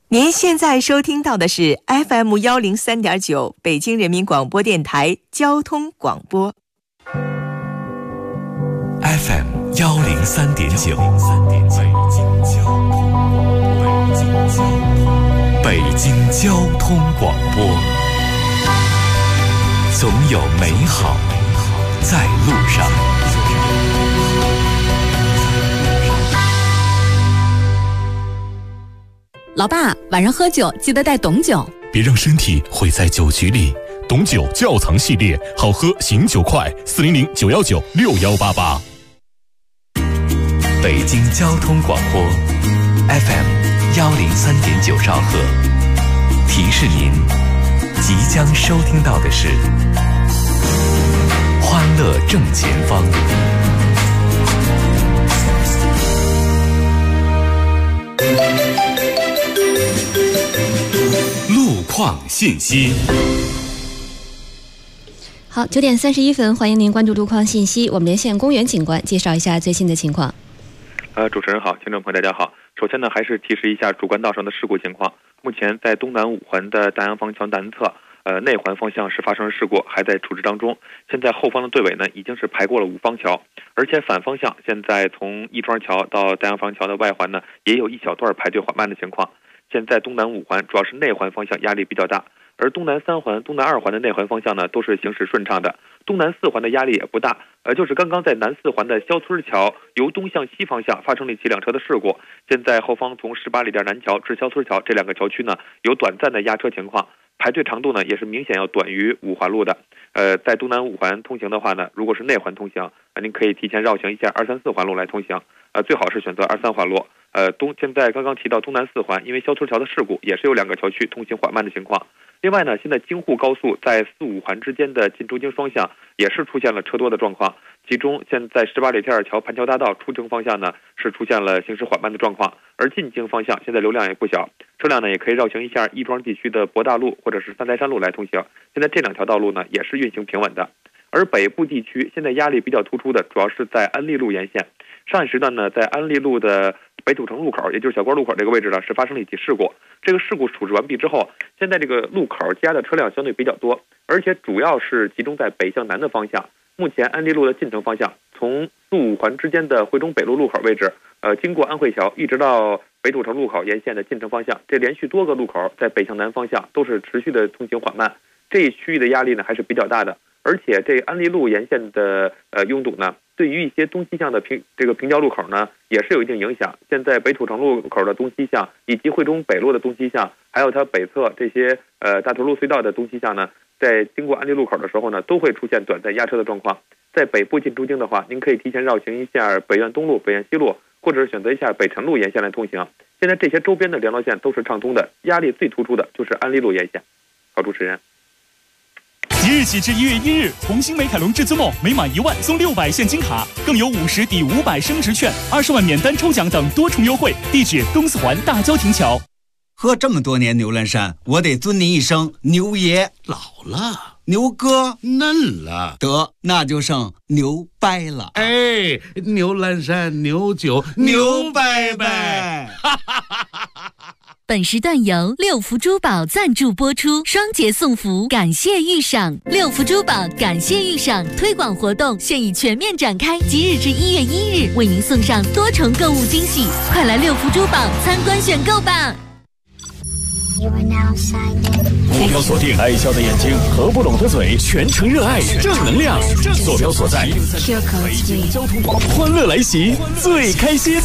您现在收听到的是 FM103.9 北京人民广播电台交通广播。 FM103.9 北京交通广播，总有美好在路上。 老爸，晚上喝酒记得带董酒， 别让身体毁在酒局里。董酒窖藏系列，好喝醒酒快，400-919-6188。北京交通广播 FM103.9兆赫，提示您即将收听到的是欢乐正前方。路况信息。 好，9点31分，欢迎您关注路况信息。我们连线公园警官，介绍一下最新的情况。 主持人好，听众朋友大家好。首先呢，还是提示一下主干道上的事故情况。目前在东南5环的大洋坊桥南侧，内环方向是发生了事故，还在处置当中。现在后方的队尾呢，已经是排过了5方桥，而且反方向现在从亦庄桥到大洋坊桥的外环呢，也有一小段排队缓慢的情况。现在东南5环主要是内环方向压力比较大，而东南3环、东南2环的内环方向呢，都是行驶顺畅的。东南4环的压力也不大，就是刚刚在南4环的肖村桥由东向西方向发生了一起2车的事故。现在后方从18里店南桥至肖村桥这2个桥区呢，有短暂的压车情况，排队长度呢也是明显要短于5环路的。在东南5环通行的话呢，如果是内环通行，您可以提前绕行一下2、3、4环路来通行，最好是选择2、3环路。现在刚刚提到东南4环，因为肖村桥的事故，也是有2个桥区通行缓慢的情况。另外呢，现在京沪高速在4、5环之间的进出京双向也是出现了车多的状况，其中现在18里天桥盘桥大道出京方向呢是出现了行驶缓慢的状况，而进京方向现在流量也不小，车辆呢也可以绕行一下亦庄地区的博大路或者是三台山路来通行。现在这2条道路呢也是运行平稳的。而北部地区现在压力比较突出的，主要是在安利路沿线。上一时段呢，在安利路的北土城路口，也就是小官路口这个位置呢，是发生了一起事故。这个事故处置完毕之后，现在这个路口积压的车辆相对比较多，而且主要是集中在北向南的方向。目前安利路的进城方向，从4、5环之间的汇中北路路口位置，经过安慧桥，一直到北土城路口沿线的进城方向，这连续多个路口在北向南方向都是持续的通行缓慢，这一区域的压力呢还是比较大的。而且这安利路沿线的拥堵呢，对于一些东西向的平交路口呢，也是有一定影响。现在北土城路口的东西向，以及汇中北路的东西向，还有它北侧这些大头路隧道的东西向呢，在经过安利路口的时候呢，都会出现短暂压车的状况。在北部进出京的话，您可以提前绕行一下北苑东路、北苑西路，或者是选择一下北辰路沿线来通行。现在这些周边的2条线都是畅通的，压力最突出的就是安利路沿线。好，主持人。 即日起至1月1日，红星美凯龙至尊梦每满1万送600现金卡，更有50抵500升值券、20万免单抽奖等多重优惠。地址东4环大郊亭桥。 喝这么多年牛栏山，我得尊您一声牛爷。 老了， 牛哥嫩了， 得那就剩牛掰了。 哎，牛栏山牛酒牛掰掰。 本时段由六福珠宝赞助播出，双节送福，感谢预赏。六福珠宝感谢预赏推广活动现已全面展开，即日至1月1日为您送上多重购物惊喜，快来六福珠宝参观选购吧。 坐标锁定爱笑的眼睛，合不拢的嘴，全程热爱正能量。坐标所在，北京交通广播，欢乐来袭，最开心。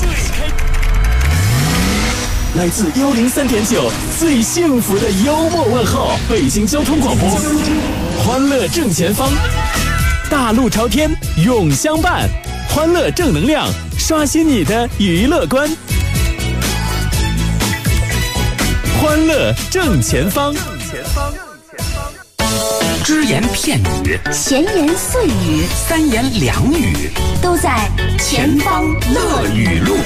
来自103.9最幸福的幽默问候，北京交通广播，欢乐正前方，大路朝天永相伴，欢乐正能量，刷新你的娱乐观。欢乐正前方， 只言片语， 闲言碎语 ，3言2语， 都在前方乐语录。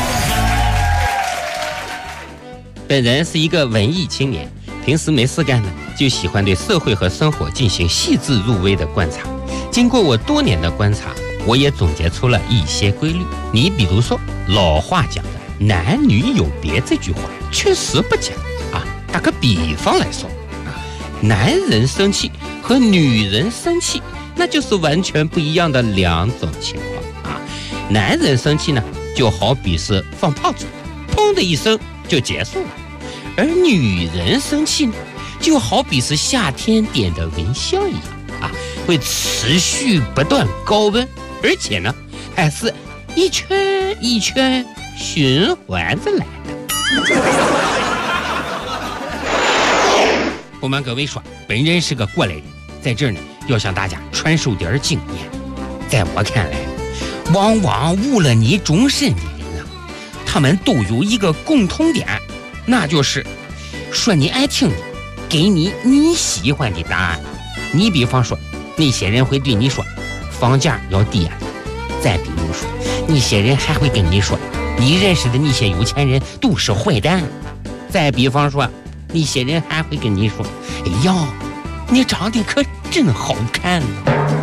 本人是一个文艺青年，平时没事干呢，就喜欢对社会和生活进行细致入微的观察。经过我多年的观察，我也总结出了一些规律。你比如说，老话讲的男女有别这句话确实不假啊。打个比方来说啊，男人生气和女人生气那就是完全不一样的两种情况啊。男人生气呢，就好比是放炮竹，砰的一声就结束了；而女人生气呢，就好比是夏天点的蚊香一样啊，会持续不断高温，而且呢，还是一圈一圈循环着来的。不瞒各位说，本人是个过来人，在这儿呢，要向大家传授点经验。在我看来，往往误了你终身的人啊，他们都有一个共通点，那就是说你爱听的，给你喜欢的答案。你比方说，那些人会对你说房价要低啊，再比如说，那些人还会跟你说你认识的那些有钱人都是坏蛋。再比方说，那些人还会跟你说，哎呀，你长得可真好看呢。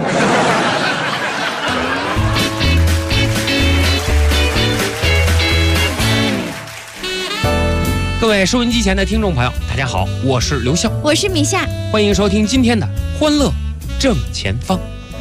各位收音机前的听众朋友，大家好，我是刘笑， 我是米夏， 欢迎收听今天的欢乐正前方。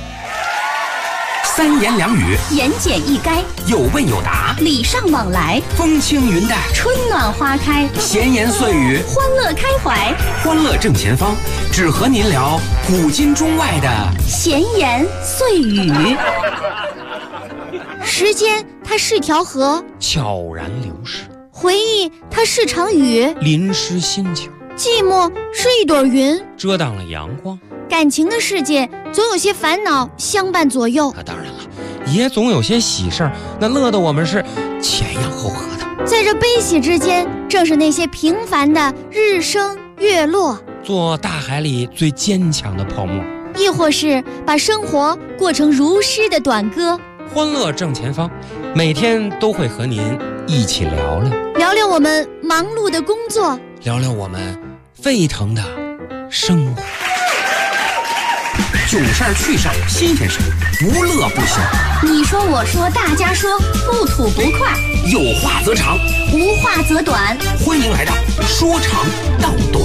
三言两语， 言简意赅， 有问有答， 礼尚往来， 风轻云淡， 春暖花开， 闲言碎语， 欢乐开怀。 欢乐正前方，只和您聊古今中外的闲言碎语。时间它是条河， 悄然流逝； 回忆它是场雨， 淋湿心情； 寂寞是一朵云， 遮挡了阳光。 感情的世界总有些烦恼相伴左右， 当然了，也总有些喜事儿，那乐得我们是前仰后合的。 在这悲喜之间，正是那些平凡的日升月落， 做大海里最坚强的泡沫， 亦或是把生活过成如诗的短歌。 欢乐正前方，每天都会和您一起聊聊我们忙碌的工作， 聊我们沸腾的生活。 囧事儿趣事儿新鲜事儿，不乐不休。 你说我说大家说，不吐不快， 有话则长， 无话则短。 欢迎来到说长道短。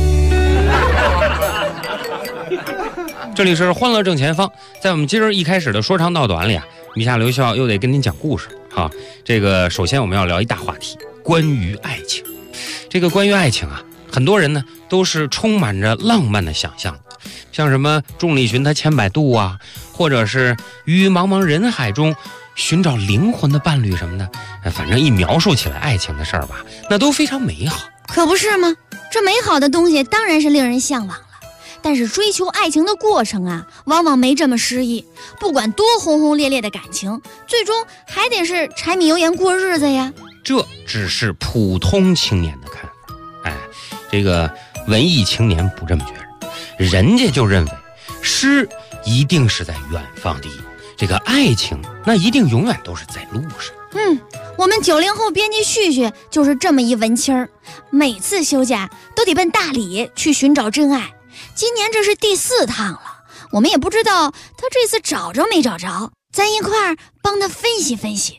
这里是欢乐正前方，在我们今儿一开始的说长道短里啊，米夏刘笑又得跟您讲故事啊。这个首先我们要聊一大话题，关于爱情。这个关于爱情啊，很多人呢都是充满着浪漫的想象，像什么众里寻他千百度啊，或者是于茫茫人海中寻找灵魂的伴侣什么的，反正一描述起来爱情的事儿吧，那都非常美好。 可不是吗？这美好的东西当然是令人向往了，但是追求爱情的过程啊，往往没这么诗意。不管多轰轰烈烈的感情，最终还得是柴米油盐过日子呀。 这只是普通青年的看法，这个文艺青年不这么觉得，人家就认为诗一定是在远方的，这个爱情那一定永远都是在路上。 我们90后编辑旭旭就是这么一文青儿，每次休假都得奔大理去寻找真爱。今年这是第4趟了，我们也不知道他这次找着没找着，咱一块儿帮他分析分析。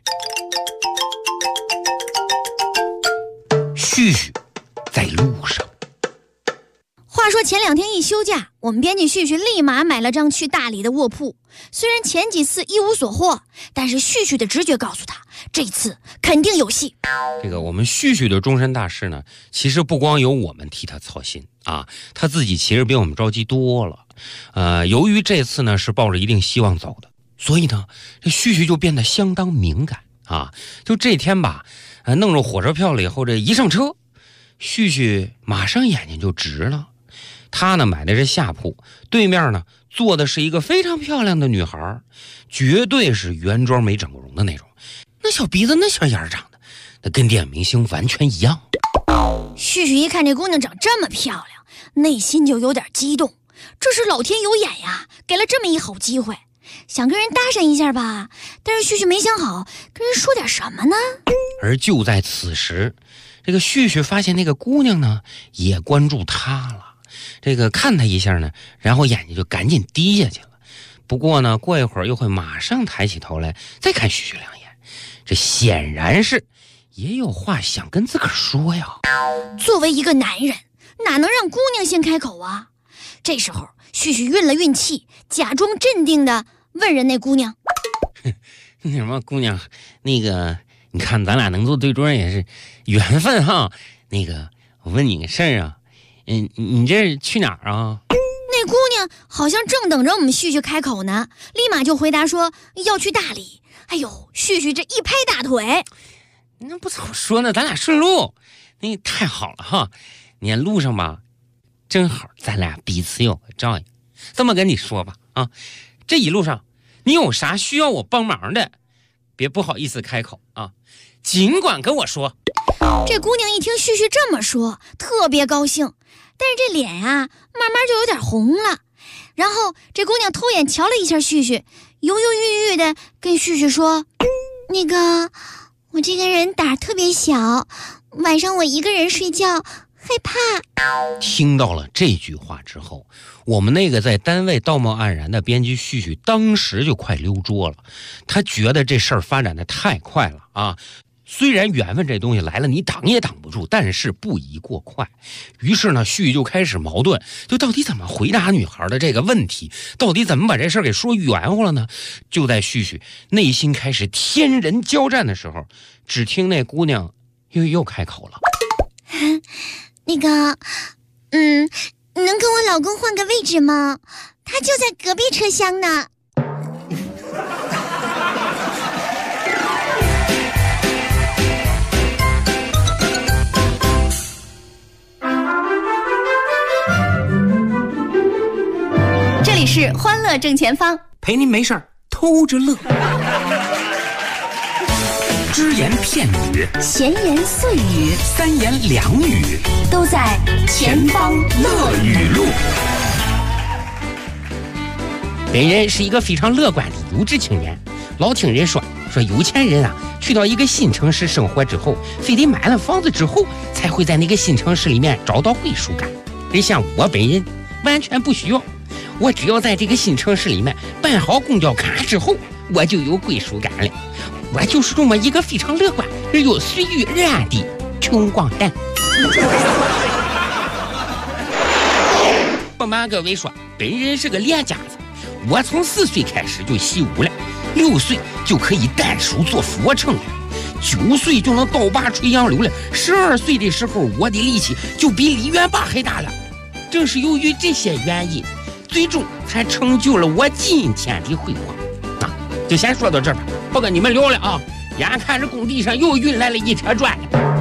旭旭在路上。 话说前2天一休假，我们编辑旭旭立马买了张去大理的卧铺。虽然前几次一无所获，但是旭旭的直觉告诉他，这次肯定有戏。 这个我们旭旭的终身大事呢，其实不光有我们替他操心啊，他自己其实比我们着急多了。由于这次呢是抱着一定希望走的，所以呢这旭旭就变得相当敏感啊。就这天吧，弄着火车票了以后，这一上车，旭旭马上眼睛就直了。他呢买的是下铺，对面呢坐的是一个非常漂亮的女孩，绝对是原装没整过容的那种，那小鼻子那小眼长的，那跟电影明星完全一样。 旭旭一看这姑娘长这么漂亮，内心就有点激动，这是老天有眼呀，给了这么一好机会，想跟人搭讪一下吧，但是旭旭没想好跟人说点什么呢。 而就在此时，这个旭旭发现那个姑娘呢也关注他了，这个看他一下呢，然后眼睛就赶紧低下去了。不过呢，过一会儿又会马上抬起头来再看旭旭2眼，这显然是也有话想跟自个儿说呀。 作为一个男人，哪能让姑娘先开口啊？这时候，旭旭运了运气，假装镇定的问人那姑娘：“ 那什么，姑娘，那个，你看咱俩能做对桌也是缘分哈。那个，我问你个事儿啊，你这去哪儿啊？” 那姑娘好像正等着我们旭旭开口呢，立马就回答说要去大理。哎呦，旭旭这一拍大腿， 那不早说呢，咱俩顺路，那太好了哈。你看路上吧，正好咱俩彼此有个照应。这么跟你说吧啊，这一路上你有啥需要我帮忙的，别不好意思开口啊，尽管跟我说。 这姑娘一听旭旭这么说，特别高兴，但是这脸啊慢慢就有点红了。然后这姑娘偷眼瞧了一下旭旭，犹犹豫豫的跟旭旭说：“那个，我这个人胆儿特别小，晚上我一个人睡觉害怕。” 听到了这句话之后，我们那个在单位道貌岸然的编辑旭旭当时就快溜桌了。他觉得这事儿发展的太快了啊！虽然缘分这东西来了你挡也挡不住，但是不宜过快。于是呢，旭旭就开始矛盾，就到底怎么回答女孩的这个问题，到底怎么把这事儿给说圆乎了呢？就在旭旭内心开始天人交战的时候，只听那姑娘又开口了：“ 那个，能跟我老公换个位置吗？他就在隔壁车厢呢。” 这里是欢乐正前方， 陪您没事儿偷着乐。只言片语， 闲言碎语， 三言两语， 都在前方乐语录。 本人是一个非常乐观的优质青年，老听人说有钱人啊，去到一个新城市生活之后，非得买了房子之后，才会在那个新城市里面找到归属感。而像我本人完全不需要，我只要在这个新城市里面办好公交卡之后，我就有归属感了。我就是这么一个非常乐观而又随遇而安的穷光蛋。不瞒各位说，本人是个练家子，我从4岁开始就习武了，6岁就可以单手做俯卧撑了，9岁就能倒拔垂杨柳了，12岁的时候我的力气就比李元霸还大了。正是由于这些原因，最终才成就了我今天的辉煌啊！就先说到这儿吧，不跟你们聊了啊！眼看着工地上又运来了一车砖。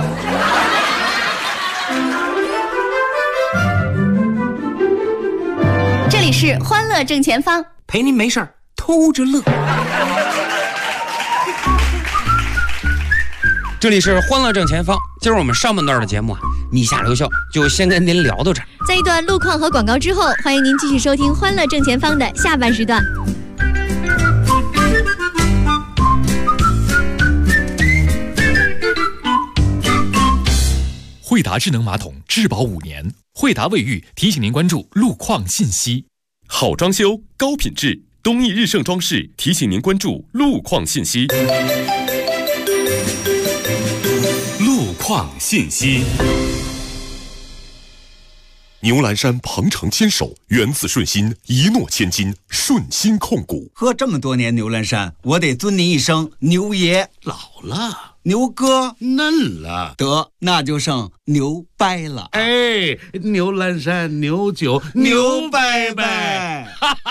这里是欢乐正前方， 陪您没事儿偷着乐。 这里是欢乐正前方，今儿我们上半段的节目啊，米下留校就先跟您聊到这儿。 在一段路况和广告之后，欢迎您继续收听欢乐正前方的下半时段。 惠达智能马桶质保5年，惠达卫浴提醒您关注路况信息。 好装修高品质，东义日盛装饰提醒您关注路况信息。路况信息。牛栏山鹏程牵手，源自顺心，一诺千金，顺心控股。 喝这么多年牛栏山，我得尊您一声牛爷。 老了， 牛哥嫩了， 得那就剩牛掰了。 哎，牛栏山牛酒牛掰掰。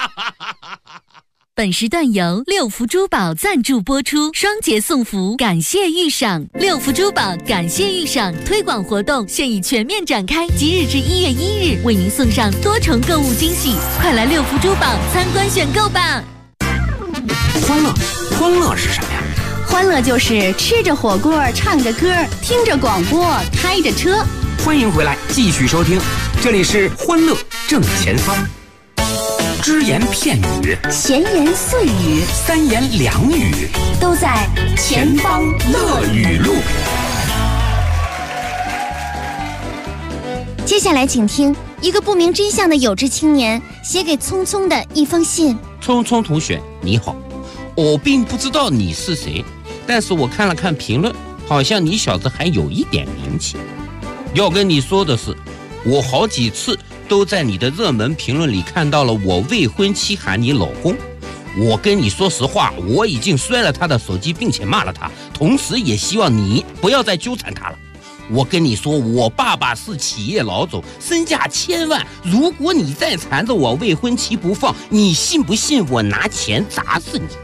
本时段由六福珠宝赞助播出，双节送福，感谢遇赏。六福珠宝感谢遇赏推广活动现已全面展开，即日至1月1日，为您送上多重购物惊喜，快来六福珠宝参观选购吧！ 欢乐是什么呀？ 欢乐就是吃着火锅，唱着歌，听着广播，开着车。 欢迎回来，继续收听，这里是欢乐正前方。只言片语， 闲言碎语， 三言两语， 都在前方乐语录。接下来请听一个不明真相的有志青年写给聪聪的一封信。 聪聪同学你好，我并不知道你是谁，但是我看了看评论， 好像你小子还有一点名气。要跟你说的是，我好几次都在你的热门评论里看到了我未婚妻喊你老公。我跟你说实话，我已经摔了他的手机，并且骂了他，同时也希望你不要再纠缠他了。我跟你说，我爸爸是企业老总，身价1000万，如果你再缠着我未婚妻不放，你信不信我拿钱砸死你？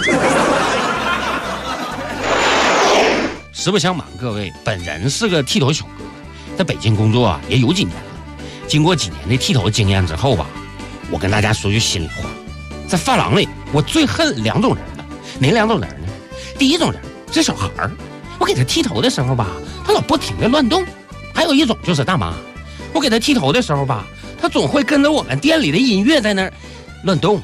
实不相瞒各位，本人是个剃头小哥，在北京工作也有几年了。经过几年的剃头经验之后吧，我跟大家说句心里话，在发廊里我最恨2种人了。哪2种人呢？第一种人是小孩儿，我给他剃头的时候吧，他老不停的乱动。还有一种就是大妈，我给他剃头的时候吧，他总会跟着我们店里的音乐在那儿乱动。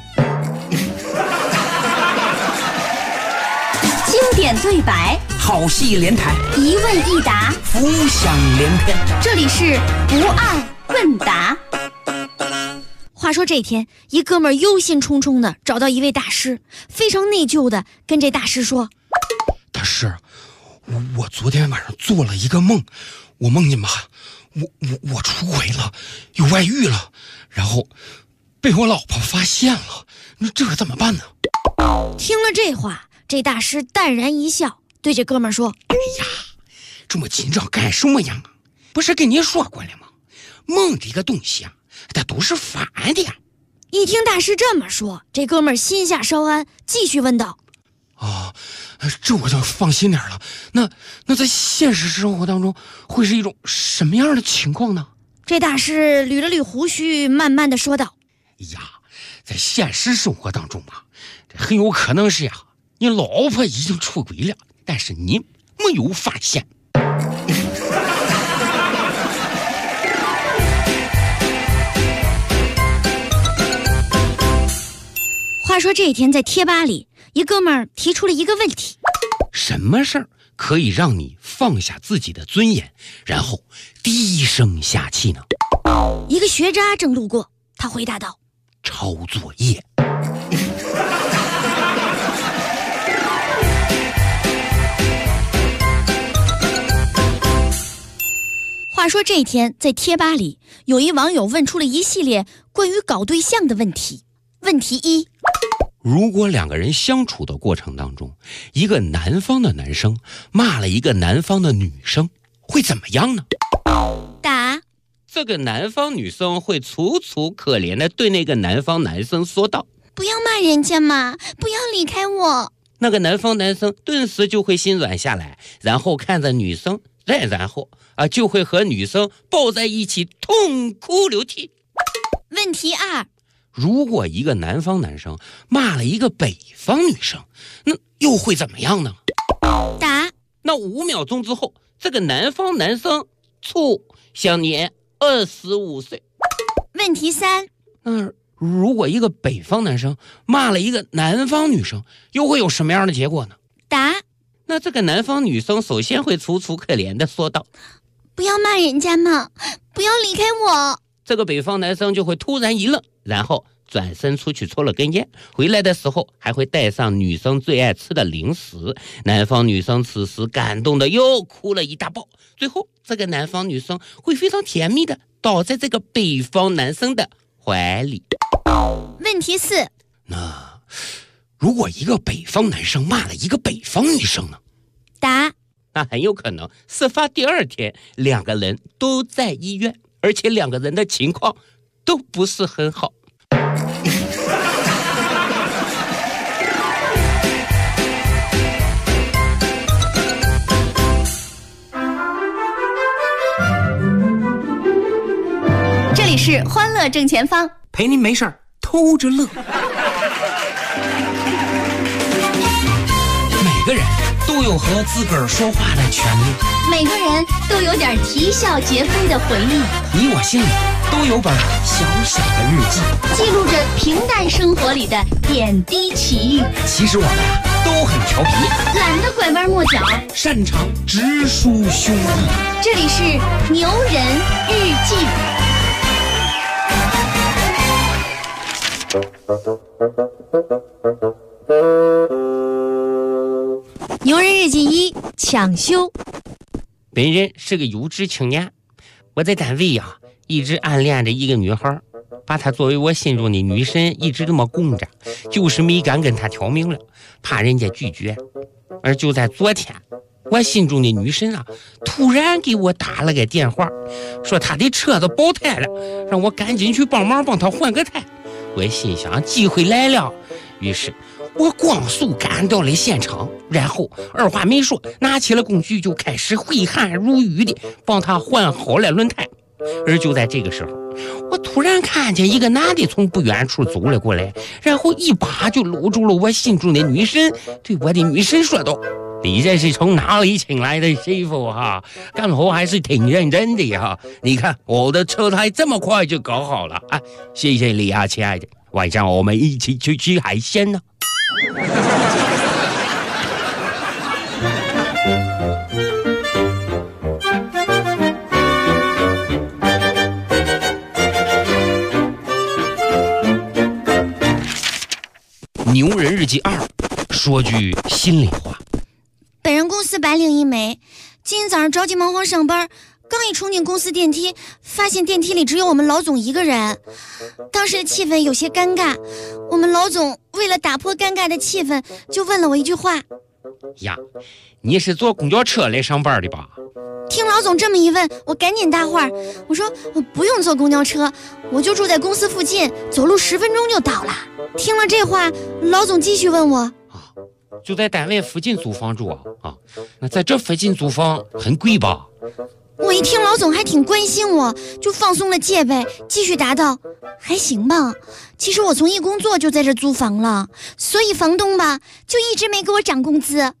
经典对白， 好戏连台， 一问一答， 浮想联翩。 这里是不二问答。 话说这天，一哥们儿忧心忡忡的找到一位大师，非常内疚的跟这大师说： 大师，我昨天晚上做了一个梦，我梦见吧，我出轨了，有外遇了，然后被我老婆发现了，这可怎么办呢？ 听了这话，这大师淡然一笑，对这哥们儿说： 哎呀，这么紧张干什么呀？不是跟你说过了吗？梦这个东西啊，它都是反的呀。 一听大师这么说，这哥们儿心下稍安，继续问道： 这我就放心点了。那在现实生活当中会是一种什么样的情况呢？ 这大师捋了捋胡须，慢慢的说道： 呀，在现实生活当中啊，这很有可能是呀，你老婆已经出轨了，但是你没有发现。 话说这一天在贴吧里，一哥们儿提出了一个问题： 什么事儿可以让你放下自己的尊严，然后低声下气呢？ 一个学渣正路过，他回答道： 抄作业。 话说这一天在贴吧里，有一网友问出了一系列关于搞对象的问题。问题1： 如果2个人相处的过程当中，一个南方的男生骂了一个南方的女生，会怎么样呢？ 答： 这个南方女生会楚楚可怜的对那个南方男生说道： 不要骂人家嘛，不要离开我。 那个南方男生顿时就会心软下来，然后看着女生，再然后就会和女生抱在一起痛哭流涕。 问题2： 如果一个南方男生骂了一个北方女生，那又会怎么样呢？ 答： 那5秒钟之后，这个南方男生享年25岁。 问题3： 如果一个北方男生骂了一个南方女生，又会有什么样的结果呢？ 答： 那这个南方女生首先会楚楚可怜的说道： 不要骂人家嘛，不要离开我。 这个北方男生就会突然一愣，然后转身出去抽了根烟，回来的时候还会带上女生最爱吃的零食。南方女生此时感动的又哭了一大包，最后这个南方女生会非常甜蜜的倒在这个北方男生的怀里。 问题4： 那如果一个北方男生骂了一个北方女生呢？ 答： 那很有可能事发第2天2个人都在医院，而且2个人的情况都不是很好。 这里是欢乐正前方， 陪您没事儿偷着乐。每个人都有和自个儿说话的权利， 每个人都有点啼笑皆非的回忆， 你我心里都有本小小的日记， 记录着平淡生活里的点滴奇遇。 其实我们都很调皮， 懒得拐弯抹角， 擅长直抒胸臆。 这里是牛人日记。 牛人日记1抢修。 本人是个有志青年，我在单位呀一直暗恋着一个女孩，把她作为我心中的女神一直这么供着，就是没敢跟她挑明了，怕人家拒绝。而就在昨天，我心中的女神啊突然给我打了个电话，说她的车子爆胎了，让我赶紧去帮忙帮她换个胎。我心想机会来了，于是我光速赶到了现场，然后二话没说拿起了工具就开始挥汗如雨的帮她换好了轮胎。而就在这个时候，我突然看见一个男的从不远处走了过来，然后一把就搂住了我心中的女神，对我的女神说道：你这是从哪里请来的媳妇哈？干活还是挺认真的哈。你看我的车胎这么快就搞好了啊！谢谢你啊，亲爱的，晚上我们一起去吃海鲜呢。牛人日记2，说句心里话。 本人公司白领一枚，今天早上着急忙慌上班，刚一冲进公司电梯，发现电梯里只有我们老总一个人。当时的气氛有些尴尬，我们老总为了打破尴尬的气氛，就问了我一句话： 呀，你是坐公交车来上班的吧？ 听老总这么一问，我赶紧搭话，我说我不用坐公交车，我就住在公司附近，走路10分钟就到了。听了这话，老总继续问我： 就在单位附近租房住啊？那在这附近租房很贵吧？ 我一听老总还挺关心我，就放松了戒备，继续答道：还行吧，其实我从一工作就在这租房了，所以房东吧就一直没给我涨工资。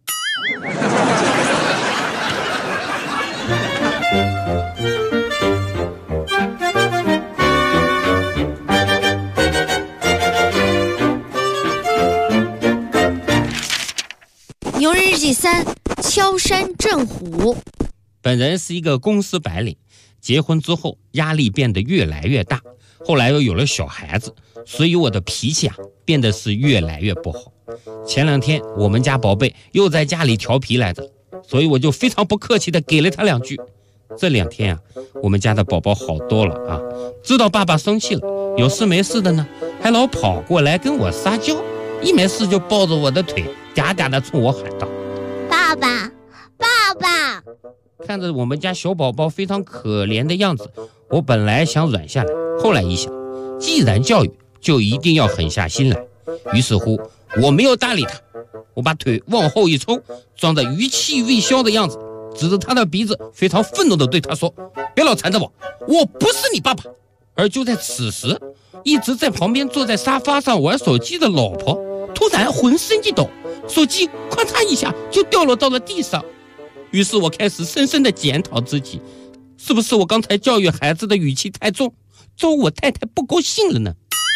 牛人日记3，敲山震虎。 本人是一个公司白领，结婚之后压力变得越来越大，后来又有了小孩子，所以我的脾气变得是越来越不好。前2天我们家宝贝又在家里调皮来着，所以我就非常不客气的给了他2句。这2天我们家的宝宝好多了啊，知道爸爸生气了，有事没事的呢还老跑过来跟我撒娇，一没事就抱着我的腿嗲嗲的冲我喊道： 爸爸爸爸。 看着我们家小宝宝非常可怜的样子，我本来想软下来，后来一想，既然教育就一定要狠下心来，于是乎我没有搭理他，我把腿往后一抽，装着余气未消的样子，指着他的鼻子非常愤怒地对他说：别老缠着我，我不是你爸爸。而就在此时，一直在旁边坐在沙发上玩手机的老婆突然浑身一抖，手机哐嚓一下就掉落到了地上。于是我开始深深地检讨自己，是不是我刚才教育孩子的语气太重，招我太太不高兴了呢？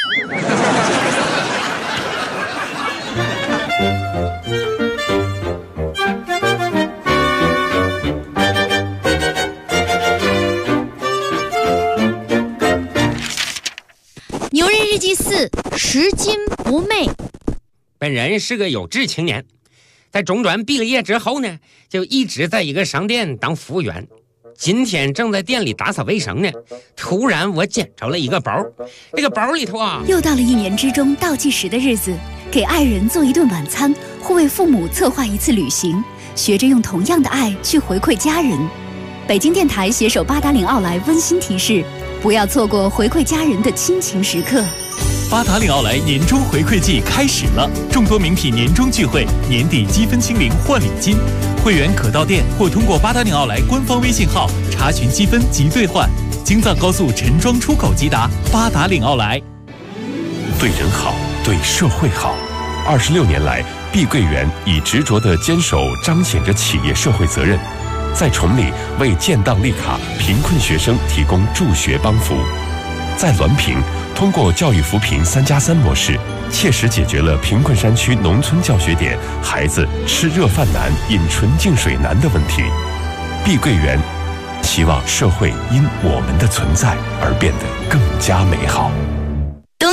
牛人日记4，拾金不昧。 本人是个有志青年，在中专毕了业之后呢，就一直在一个商店当服务员。今天正在店里打扫卫生呢，突然我捡着了一个包，这个包里头又到了1年之中倒计时的日子，给爱人做一顿晚餐，或为父母策划一次旅行，学着用同样的爱去回馈家人。北京电台携手八达岭奥莱温馨提示，不要错过回馈家人的亲情时刻。 八达岭奥莱年终回馈季开始了，众多名品年终聚会，年底积分清零换礼金，会员可到店或通过八达岭奥莱官方微信号查询积分及兑换。京藏高速陈庄出口即达，八达岭奥莱。 对人好，对社会好。26年来，碧桂园以执着的坚守彰显着企业社会责任，在崇礼为建档立卡贫困学生提供助学帮扶，在滦平通过教育扶贫3+3模式，切实解决了贫困山区农村教学点孩子吃热饭难、饮纯净水难的问题。碧桂园希望社会因我们的存在而变得更加美好。 冬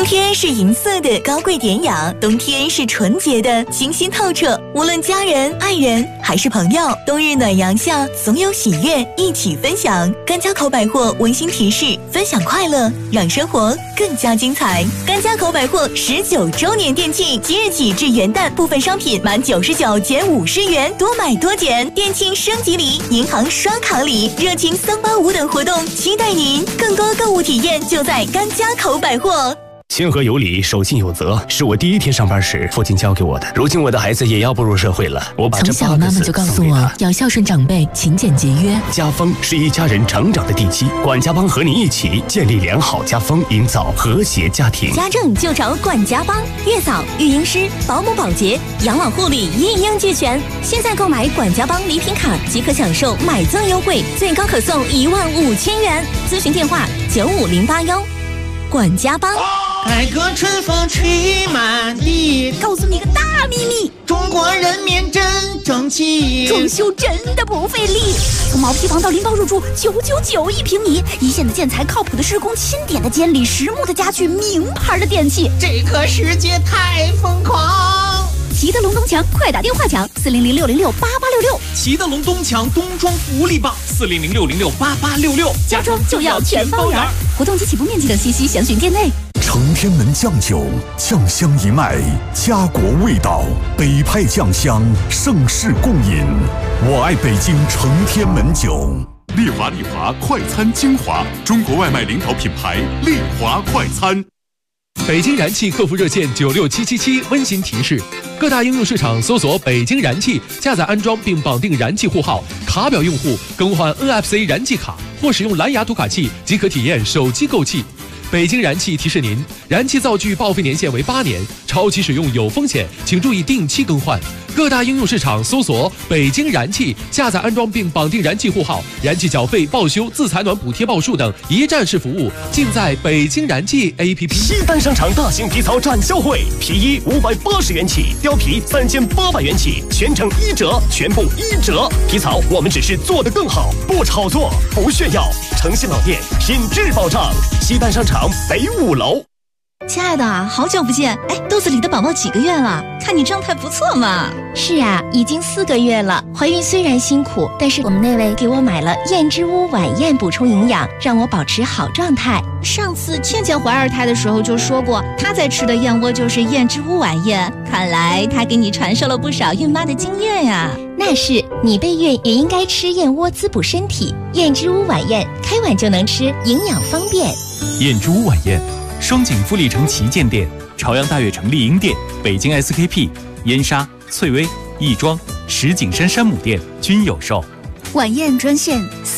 冬天是银色的高贵典雅，冬天是纯洁的清新透彻。无论家人、爱人还是朋友，冬日暖阳下总有喜悦一起分享。甘家口百货温馨提示：分享快乐，让生活更加精彩。甘家口百货19周年店庆，即日起至元旦，部分商品满99减50元，多买多减，店庆升级礼、银行刷卡礼、热情385等活动期待您。更多购物体验就在甘家口百货。 亲和有礼，守信有责，是我第一天上班时父亲教给我的。如今我的孩子也要步入社会了，我把这从小妈妈就告诉我要孝顺长辈，勤俭节约。 家风是一家人成长的地基，管家帮和你一起建立良好家风，营造和谐家庭。 家政就找管家帮，月嫂、育婴师、保姆、保洁、养老护理一应俱全。现在购买管家帮礼品卡即可享受买赠优惠，最高可送15000元。咨询电话95081。管家帮。 改革春风吹满地， 告诉你个大秘密， 中国人民真争气， 装修真的不费力。从毛坯房到拎包入住999一平米，一线的建材，靠谱的施工，钦点的监理，实木的家具，名牌的电器， 这个世界太疯狂。 齐德龙东墙，快打电话抢400-606-8866。 齐德龙东墙冬装福利棒，400-606-8866， 家装就要全包圆。活动及起步面积等信息详询店内。 承天门酱酒，酱香一脉，家国味道，北派酱香，盛世共饮。我爱北京承天门酒。 丽华快餐精华，中国外卖领导品牌丽华快餐。 北京燃气客服热线96777温馨提示：各大应用市场搜索北京燃气，下载安装并绑定燃气户号，卡表用户更换 NFC 燃气卡或使用蓝牙读卡器即可体验手机购气。北京燃气提示您，燃气灶具报废年限为8年，超期使用有风险，请注意定期更换。各大应用市场搜索北京燃气，下载安装并绑定燃气户号，燃气缴费、报修、自采暖补贴报数等一站式服务尽在北京燃气 APP。 西单商场大型皮草展销会，皮衣580元起，貂皮3800元起，全程1折，全部1折。皮草我们只是做得更好，不炒作，不炫耀，诚信老店，品质保障。西单商场北5楼。 亲爱的，好久不见！哎，肚子里的宝宝几个月了？看你状态不错嘛。 是啊，已经4个月了。怀孕虽然辛苦，但是我们那位给我买了燕之屋晚宴补充营养，让我保持好状态。 上次倩倩怀2胎的时候就说过，她在吃的燕窝就是燕之屋晚宴。看来她给你传授了不少孕妈的经验呀。 那是，你备孕也应该吃燕窝滋补身体。燕之屋晚宴，开碗就能吃，营养方便。 燕之屋晚宴。双井富力城旗舰店、朝阳大悦城丽婴店、北京 SKP、燕莎、翠微、亦庄、石景山山姆店均有售。 晚宴专线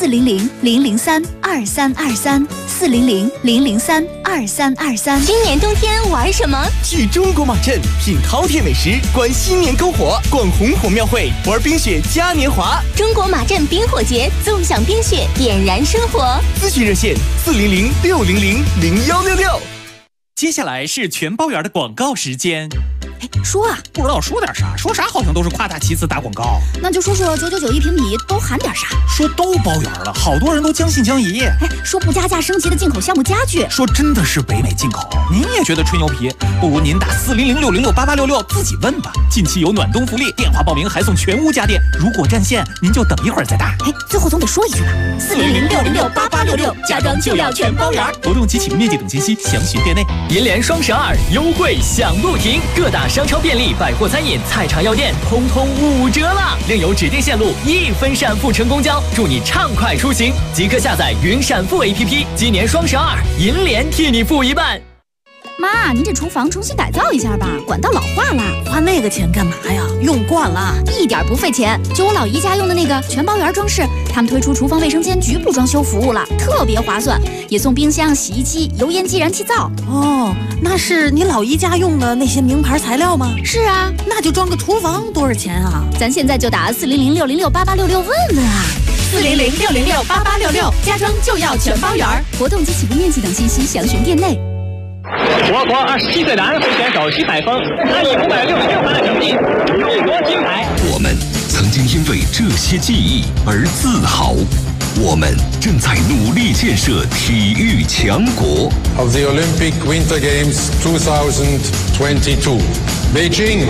400-003-2323，400-003-2323。 今年冬天玩什么？ 去中国马镇品饕餮美食，观新年篝火，逛红火庙会，玩冰雪嘉年华。 中国马镇冰火节，纵享冰雪，点燃生活。 咨询热线400-600-0166。 接下来是全包圆的广告时间。 说啊， 不知道说点啥，说啥好像都是夸大其词打广告。 那就说说999一平米都含点啥？ 说都包圆了，好多人都将信将疑。 说不加价升级的进口项目家具， 说真的是北美进口。您也觉得吹牛皮？不如您打400-606-8866自己问吧。 近期有暖冬福利，电话报名还送全屋家电。如果占线，您就等一会儿再打。 最后总得说一句吧 ，400-606-8866，家装就要全包圆。 活动及起步面积等信息详询店内。 银联双12优惠享不停，各大商超便利、百货餐饮、菜场药店通通5折了，另有指定线路1分闪付乘公交，祝你畅快出行。即刻下载云闪付 APP， 今年双12，银联替你付一半。 妈，您这厨房重新改造一下吧，管道老化了。 花那个钱干嘛呀？用惯了， 一点不费钱。就我老姨家用的那个全包圆装饰，他们推出厨房卫生间局部装修服务了，特别划算，也送冰箱、洗衣机、油烟机、燃气灶。 哦，那是你老姨家用的那些名牌材料吗？ 是啊， 那就装个厨房多少钱啊？ 咱现在就打400-606-8866问问啊。 400-606-8866，家装就要全包圆。 活动及起步面积等信息详询店内。 我国27岁的安徽选手徐海峰，他以566分的成绩勇夺金牌。 我们曾经因为这些记忆而自豪， 我们正在努力建设体育强国。 Of the Olympic Winter Games 2022, Beijing.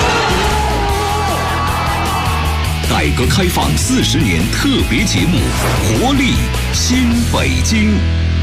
改革开放40年特别节目《活力新北京》。